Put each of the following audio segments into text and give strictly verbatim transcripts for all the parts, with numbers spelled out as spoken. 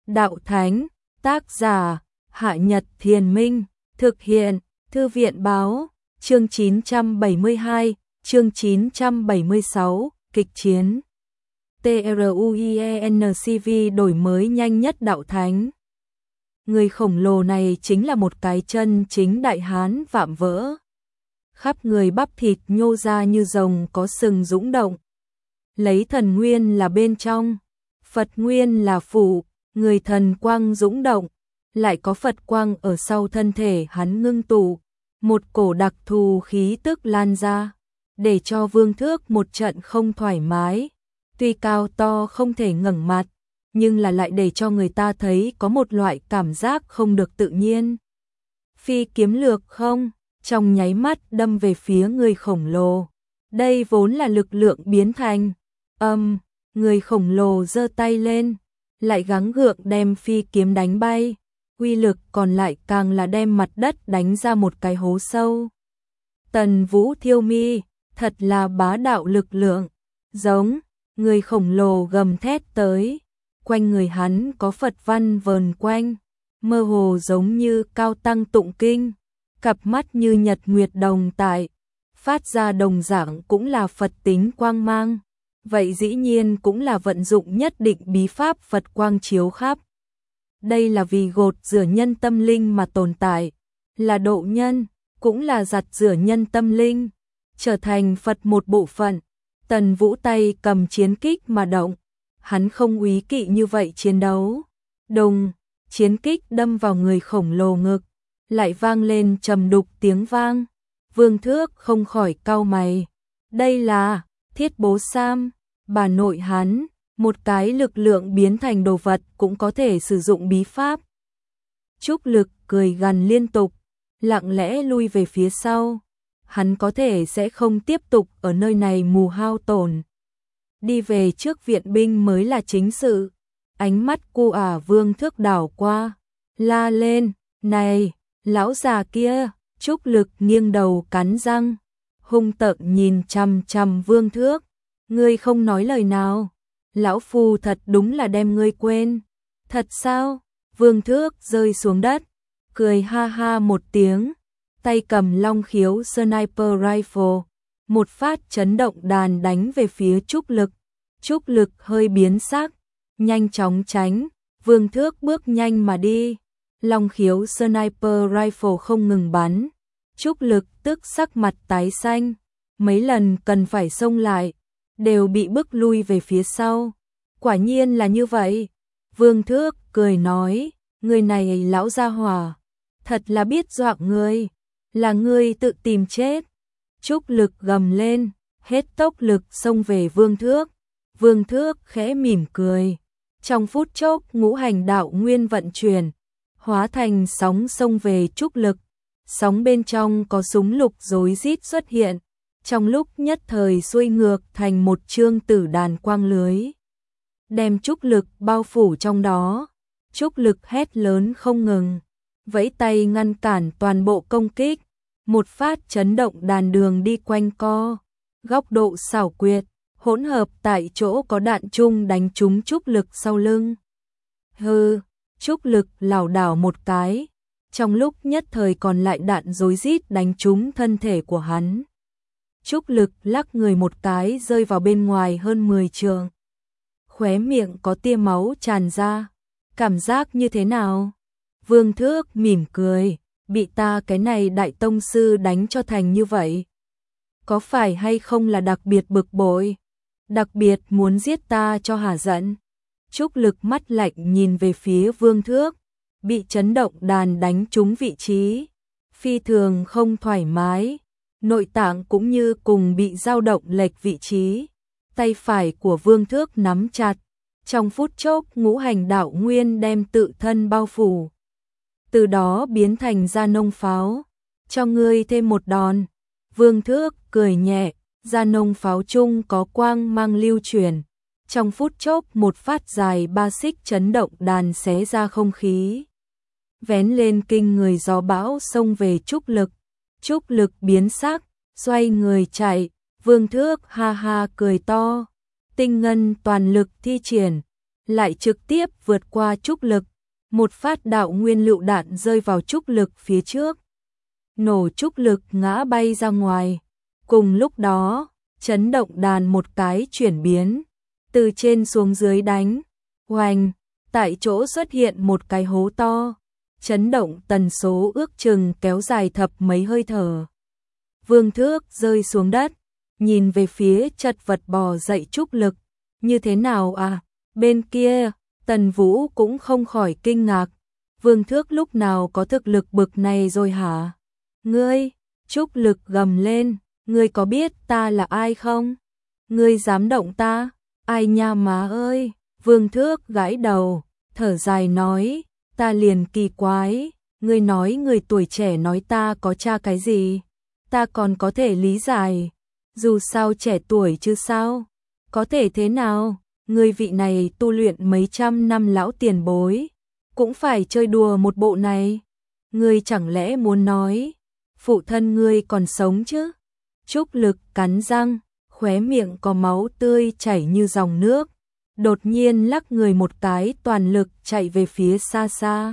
Đạo Thánh, tác giả, Hạ Nhật Thiền Minh, thực hiện, Thư viện Báo, chương chín trăm bảy mươi hai, chương chín trăm bảy mươi sáu, kịch chiến. TRUIENCV đổi mới nhanh nhất Đạo Thánh. Người khổng lồ này chính là một cái chân chính đại hán vạm vỡ. Khắp người bắp thịt nhô ra như rồng có sừng dũng động. Lấy thần nguyên là bên trong, Phật nguyên là phụ, người thần quang dũng động, lại có Phật quang ở sau thân thể hắn ngưng tụ, một cổ đặc thù khí tức lan ra, để cho Vương Thước một trận không thoải mái. Tuy cao to không thể ngẩng mặt, nhưng là lại để cho người ta thấy có một loại cảm giác không được tự nhiên. Phi kiếm lược không, trong nháy mắt đâm về phía người khổng lồ. Đây vốn là lực lượng biến thành. Âm, um, người khổng lồ giơ tay lên, lại gắng gượng đem phi kiếm đánh bay. Uy lực còn lại càng là đem mặt đất đánh ra một cái hố sâu. Tần Vũ Thiêu Mi, thật là bá đạo lực lượng. Giống, người khổng lồ gầm thét tới. Quanh người hắn có Phật văn vờn quanh, mơ hồ giống như cao tăng tụng kinh. Cặp mắt như nhật nguyệt đồng tại, phát ra đồng dạng cũng là Phật tính quang mang. Vậy dĩ nhiên cũng là vận dụng nhất định bí pháp Phật quang chiếu khắp. Đây là vì gột rửa nhân tâm linh mà tồn tại, là độ nhân, cũng là giặt rửa nhân tâm linh, trở thành Phật một bộ phận. Tần Vũ tay cầm chiến kích mà động, hắn không úy kỵ như vậy chiến đấu. Đùng, chiến kích đâm vào người khổng lồ ngực, lại vang lên trầm đục tiếng vang. Vương Thước không khỏi cau mày. Đây là Thiết Bố Sam, bà nội hắn, một cái lực lượng biến thành đồ vật cũng có thể sử dụng bí pháp. Trúc Lực cười gằn liên tục, lặng lẽ lui về phía sau. Hắn có thể sẽ không tiếp tục ở nơi này mù hao tổn. Đi về trước viện binh mới là chính sự. Ánh mắt cu ả Vương Thước đảo qua, la lên, này, lão già kia. Trúc Lực nghiêng đầu cắn răng, hung tợn nhìn chằm chằm Vương Thước. Ngươi không nói lời nào, lão phu thật đúng là đem ngươi quên. Thật sao? Vương Thước rơi xuống đất, cười ha ha một tiếng, tay cầm long khiếu sniper rifle, một phát chấn động đàn đánh về phía Trúc Lực. Trúc Lực hơi biến sắc, nhanh chóng tránh. Vương Thước bước nhanh mà đi, long khiếu sniper rifle không ngừng bắn. Trúc Lực tức sắc mặt tái xanh, mấy lần cần phải xông lại, đều bị bức lui về phía sau. Quả nhiên là như vậy. Vương Thước cười nói, người này lão gia hỏa, thật là biết dọa ngươi, là ngươi tự tìm chết. Trúc Lực gầm lên, hết tốc lực xông về Vương Thước. Vương Thước khẽ mỉm cười, trong phút chốc ngũ hành đạo nguyên vận chuyển, hóa thành sóng xông về Trúc Lực. Sóng bên trong có súng lục rối rít xuất hiện, trong lúc nhất thời xuôi ngược thành một chương tử đàn quang lưới, đem Trúc Lực bao phủ trong đó. Trúc Lực hét lớn không ngừng, vẫy tay ngăn cản toàn bộ công kích, một phát chấn động đàn đường đi quanh co, góc độ xảo quyệt, hỗn hợp tại chỗ có đạn chung đánh trúng Trúc Lực sau lưng. Hừ, Trúc Lực lảo đảo một cái, trong lúc nhất thời còn lại đạn rối rít đánh trúng thân thể của hắn. Trúc Lực lắc người một cái rơi vào bên ngoài hơn mười trượng. Khóe miệng có tia máu tràn ra. Cảm giác như thế nào? Vương Thước mỉm cười, bị ta cái này đại tông sư đánh cho thành như vậy. Có phải hay không là đặc biệt bực bội? Đặc biệt muốn giết ta cho hả giận? Trúc Lực mắt lạnh nhìn về phía Vương Thước, bị chấn động đàn đánh trúng vị trí, phi thường không thoải mái, nội tạng cũng như cùng bị dao động lệch vị trí. Tay phải của Vương Thước nắm chặt, trong phút chốc ngũ hành đạo nguyên đem tự thân bao phủ, từ đó biến thành Gia Nông pháo. Cho ngươi thêm một đòn. Vương Thước cười nhẹ, Gia Nông pháo chung có quang mang lưu chuyển, trong phút chốc một phát dài ba xích chấn động đàn xé ra không khí, vén lên kinh người gió bão xông về Trúc Lực. Trúc Lực biến sắc, xoay người chạy. Vương Thước ha ha cười to, tinh ngân toàn lực thi triển, lại trực tiếp vượt qua trúc lực, một phát đạo nguyên lựu đạn rơi vào trúc lực phía trước. Nổ trúc lực ngã bay ra ngoài. Cùng lúc đó, chấn động đàn một cái chuyển biến, từ trên xuống dưới đánh, oanh, tại chỗ xuất hiện một cái hố to, chấn động tần số ước chừng kéo dài thập mấy hơi thở. Vương Thước rơi xuống đất, nhìn về phía chật vật bò dậy trúc lực, như thế nào à? Bên kia, Tần Vũ cũng không khỏi kinh ngạc, Vương Thước lúc nào có thực lực bực này rồi hả? Ngươi, trúc lực gầm lên, ngươi có biết ta là ai không? Ngươi dám động ta? Ai nha má ơi? Vương Thước gãi đầu, thở dài nói, ta liền kỳ quái, ngươi nói người tuổi trẻ nói ta có tra cái gì? Ta còn có thể lý giải, dù sao trẻ tuổi chứ sao? Có thể thế nào? Ngươi vị này tu luyện mấy trăm năm lão tiền bối, cũng phải chơi đùa một bộ này. Ngươi chẳng lẽ muốn nói, phụ thân ngươi còn sống chứ? Trúc lực cắn răng, khóe miệng có máu tươi chảy như dòng nước, đột nhiên lắc người một cái toàn lực chạy về phía xa xa.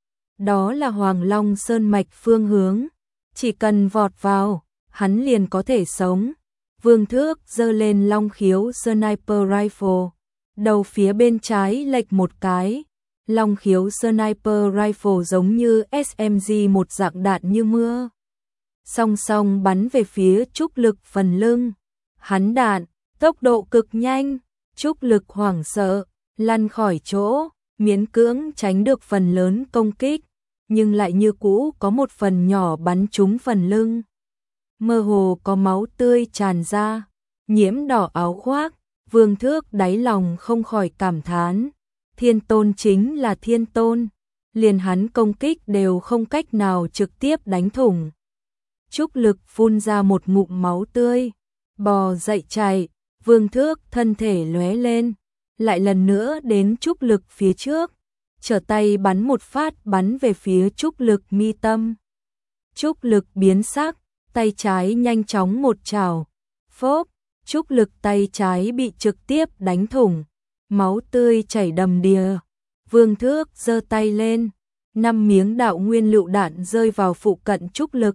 Đó là Hoàng Long Sơn Mạch phương hướng, chỉ cần vọt vào, hắn liền có thể sống. Vương Thước giơ lên Long Khiếu Sniper Rifle, đầu phía bên trái lệch một cái. Long Khiếu Sniper Rifle giống như ét em giê một dạng đạn như mưa, song song bắn về phía trúc lực phần lưng. Hắn đạn, tốc độ cực nhanh, trúc lực hoảng sợ, lăn khỏi chỗ, miễn cưỡng tránh được phần lớn công kích, nhưng lại như cũ có một phần nhỏ bắn trúng phần lưng. Mơ hồ có máu tươi tràn ra, nhiễm đỏ áo khoác. Vương Thước đáy lòng không khỏi cảm thán, Thiên Tôn chính là Thiên Tôn, liền hắn công kích đều không cách nào trực tiếp đánh thủng. Trúc lực phun ra một ngụm máu tươi, bò dậy chạy, Vương Thước thân thể lóe lên, lại lần nữa đến trúc lực phía trước, trở tay bắn một phát bắn về phía trúc lực mi tâm. Trúc lực biến sắc, tay trái nhanh chóng một chảo, phốp, trúc lực tay trái bị trực tiếp đánh thủng, máu tươi chảy đầm đìa. Vương Thước giơ tay lên, năm miếng đạo nguyên lựu đạn rơi vào phụ cận trúc lực.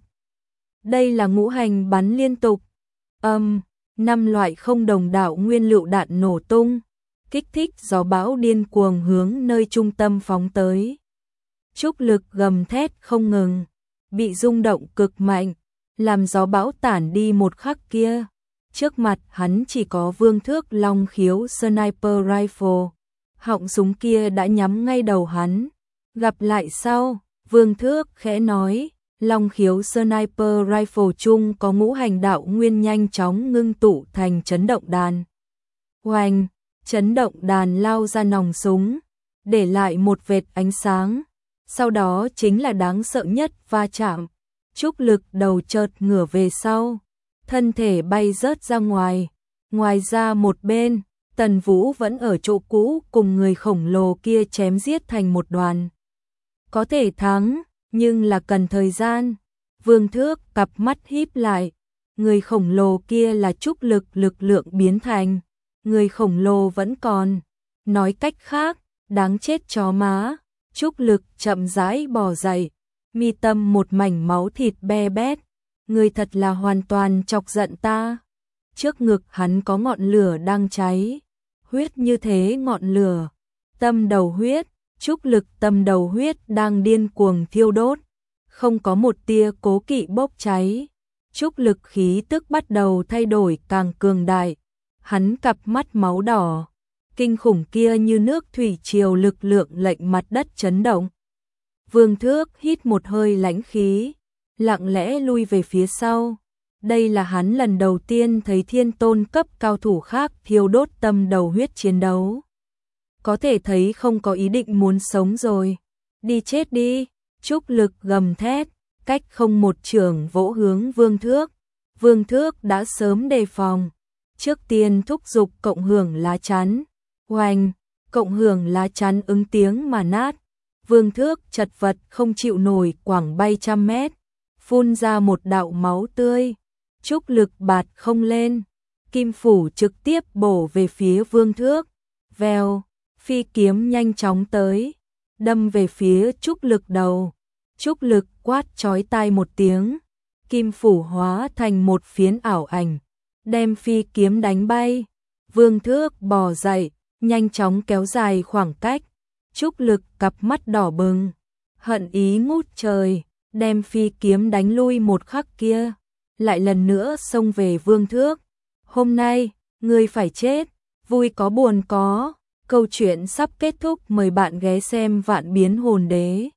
Đây là ngũ hành bắn liên tục. Âm, um, năm loại không đồng đạo nguyên lựu đạn nổ tung, kích thích gió bão điên cuồng hướng nơi trung tâm phóng tới. Trúc lực gầm thét không ngừng, bị rung động cực mạnh, làm gió bão tản đi một khắc kia. Trước mặt hắn chỉ có Vương Thước Long Khiếu Sniper Rifle, họng súng kia đã nhắm ngay đầu hắn. Gặp lại sau, Vương Thước khẽ nói, Long Khiếu Sniper Rifle chung có ngũ hành đạo nguyên nhanh chóng ngưng tụ thành chấn động đàn. Oanh, chấn động đàn lao ra nòng súng, để lại một vệt ánh sáng. Sau đó chính là đáng sợ nhất va chạm. Trúc lực đầu chợt ngửa về sau, thân thể bay rớt ra ngoài. Ngoài ra một bên, Tần Vũ vẫn ở chỗ cũ cùng người khổng lồ kia chém giết thành một đoàn. Có thể thắng, nhưng là cần thời gian. Vương Thước cặp mắt híp lại, người khổng lồ kia là trúc lực lực lượng biến thành, người khổng lồ vẫn còn. Nói cách khác, đáng chết chó má. Trúc lực chậm rãi bò dậy, mi tâm một mảnh máu thịt be bét. Người thật là hoàn toàn chọc giận ta. Trước ngực hắn có ngọn lửa đang cháy, huyết như thế ngọn lửa, tâm đầu huyết, trúc lực tâm đầu huyết đang điên cuồng thiêu đốt, không có một tia cố kỵ bốc cháy. Trúc lực khí tức bắt đầu thay đổi càng cường đại, hắn cặp mắt máu đỏ, kinh khủng kia như nước thủy triều lực lượng lệnh mặt đất chấn động. Vương Thước hít một hơi lãnh khí, lặng lẽ lui về phía sau. Đây là hắn lần đầu tiên thấy thiên tôn cấp cao thủ khác thiêu đốt tâm đầu huyết chiến đấu. Có thể thấy không có ý định muốn sống rồi. Đi chết đi, trúc lực gầm thét, cách không một chưởng vỗ hướng Vương Thước. Vương Thước đã sớm đề phòng, trước tiên thúc giục cộng hưởng lá chắn. Oanh, cộng hưởng lá chắn ứng tiếng mà nát. Vương Thước chật vật không chịu nổi quảng bay trăm mét, phun ra một đạo máu tươi. Trúc lực bạt không lên, kim phủ trực tiếp bổ về phía Vương Thước. Vèo, Phi kiếm nhanh chóng tới, đâm về phía Trúc Lực đầu. Trúc Lực quát chói tai một tiếng, kim phủ hóa thành một phiến ảo ảnh, đem phi kiếm đánh bay. Vương Thước bò dậy, nhanh chóng kéo dài khoảng cách. Trúc Lực cặp mắt đỏ bừng, hận ý ngút trời, đem phi kiếm đánh lui một khắc kia, lại lần nữa xông về Vương Thước. Hôm nay, ngươi phải chết, vui có buồn có. Câu chuyện sắp kết thúc, mời bạn ghé xem Vạn Biến Hồn Đế.